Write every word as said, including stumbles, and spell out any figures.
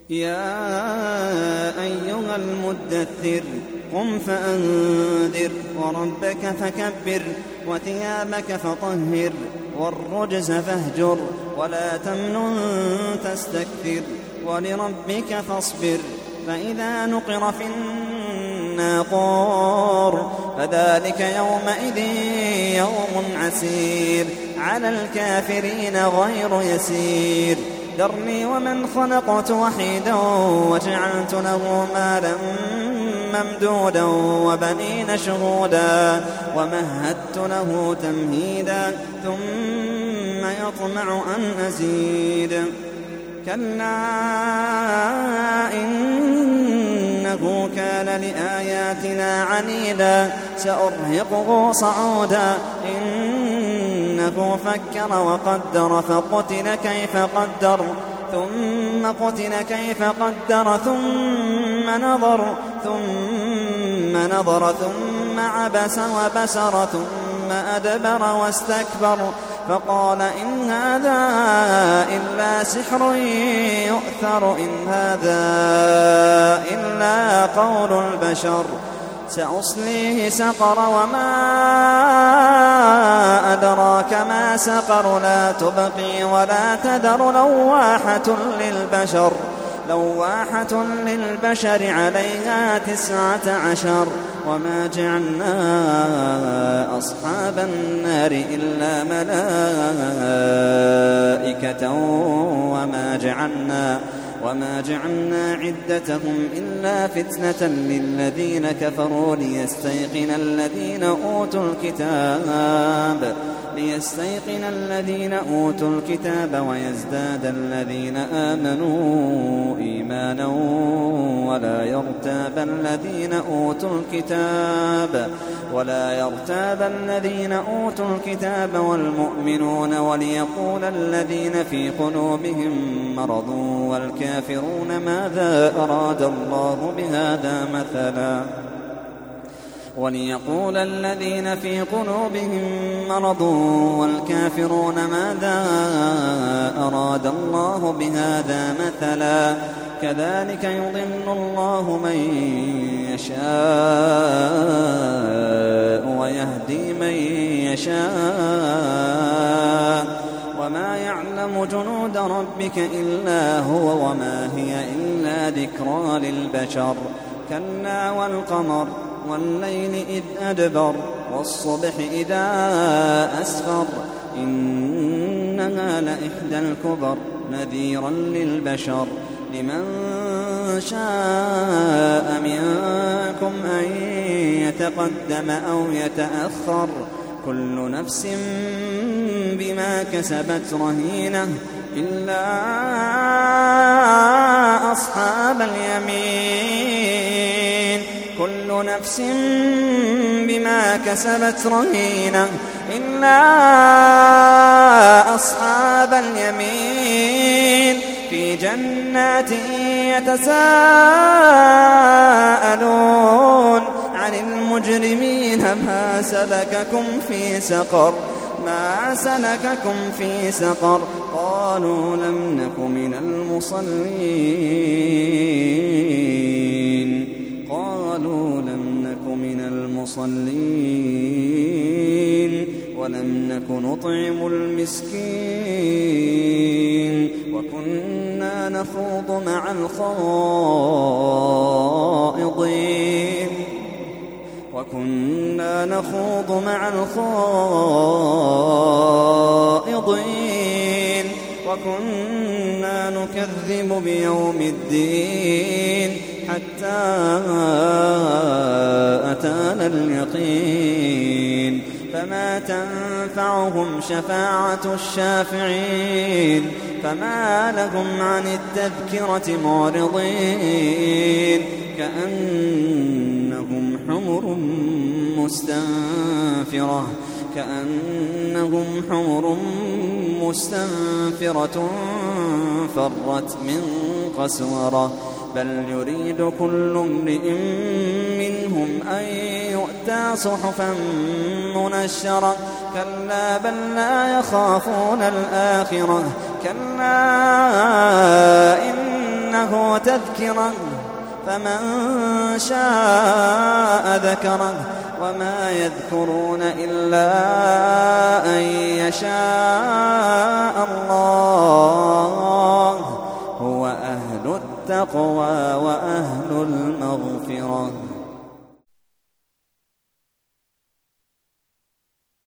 يا أيها المدثر قم فأنذر وربك فكبر وثيابك فطهر والرجز فاهجر ولا تمنن تستكثر ولربك فاصبر فإذا نقر في الناقور فذلك يومئذ يوم عسير على الكافرين غير يسير ذرني ومن خلقت وحيدا وجعلت له مالا ممدودا وبنين شهودا ومهدت له تمهيدا ثم يطمع أن أزيد كلا إنه كان لآياتنا عنيدا سأرهقه صعودا إنه فكر وقدر فقتل كيف قدر ثم قتل كيف قدر ثم نظر ثم نظر ثم عبس وبسر ثم أدبر واستكبر فقال إن هذا إلا سحر يؤثر إن هذا إلا قول البشر سأصليه سقر وما أدراك ما سقر لا تبقي ولا تذر لواحة للبشر لواحة للبشر عليها تسعة عشر وما جعلنا أصحاب النار إلا ملائكة وما جعلنا وما جعلنا عدتهم إلا فتنة للذين كفروا ليستيقن الذين أوتوا الكتاب ليستيقن الذين أوتوا الكتاب ويزداد الذين آمنوا إيمانا ولا يرتاب الذين أوتوا الكتاب ولا يرتاب الذين أوتوا الكتاب والمؤمنون وليقول الذين في قلوبهم مرض والكافرون ماذا أراد الله بهذا مثلا وليقول الذين في قلوبهم مرض والكافرون ماذا أراد الله بهذا مثلا كذلك يضل الله من يشاء ويهدي من يشاء وما يعلم جنود ربك إلا هو وما هي إلا ذكرى للبشر كلا والقمر والليل إذ أدبر والصبح إذا أسفر إنها لإحدى الكبر نذيرا للبشر لمن شاء منكم أن يتقدم أو يتأخر كل نفس بما كسبت رهينة إلا أصحاب اليمين كل نفس بما كسبت رهينة إلا أصحاب اليمين في جنات يتساءلون عن المجرمين ما سلككم في سقر ما سلككم في سقر قالوا لم نك من المصلين قالوا لم نك من المصلين ولم نك نطعم المسكين وكنا نخوض مع الخائضين وكنا نخوض مع الخائضين وكنا نكذب بيوم الدين حتى أتانا اليقين فما تنفعهم شفاعة الشافعين فما لهم عن التذكرة معرضين كأنهم حمر مستنفرة كأنهم حمر مستنفرة فرت من قسورة بل يريد كل امرئ منهم أن يؤتى صحفا منشرة كلا بل لا يخافون الآخرة كلا إنه تذكرة فمن شاء ذكره وما يذكرون إلا أن يشاء الله هو أهل التقوى وأهل المغفرة.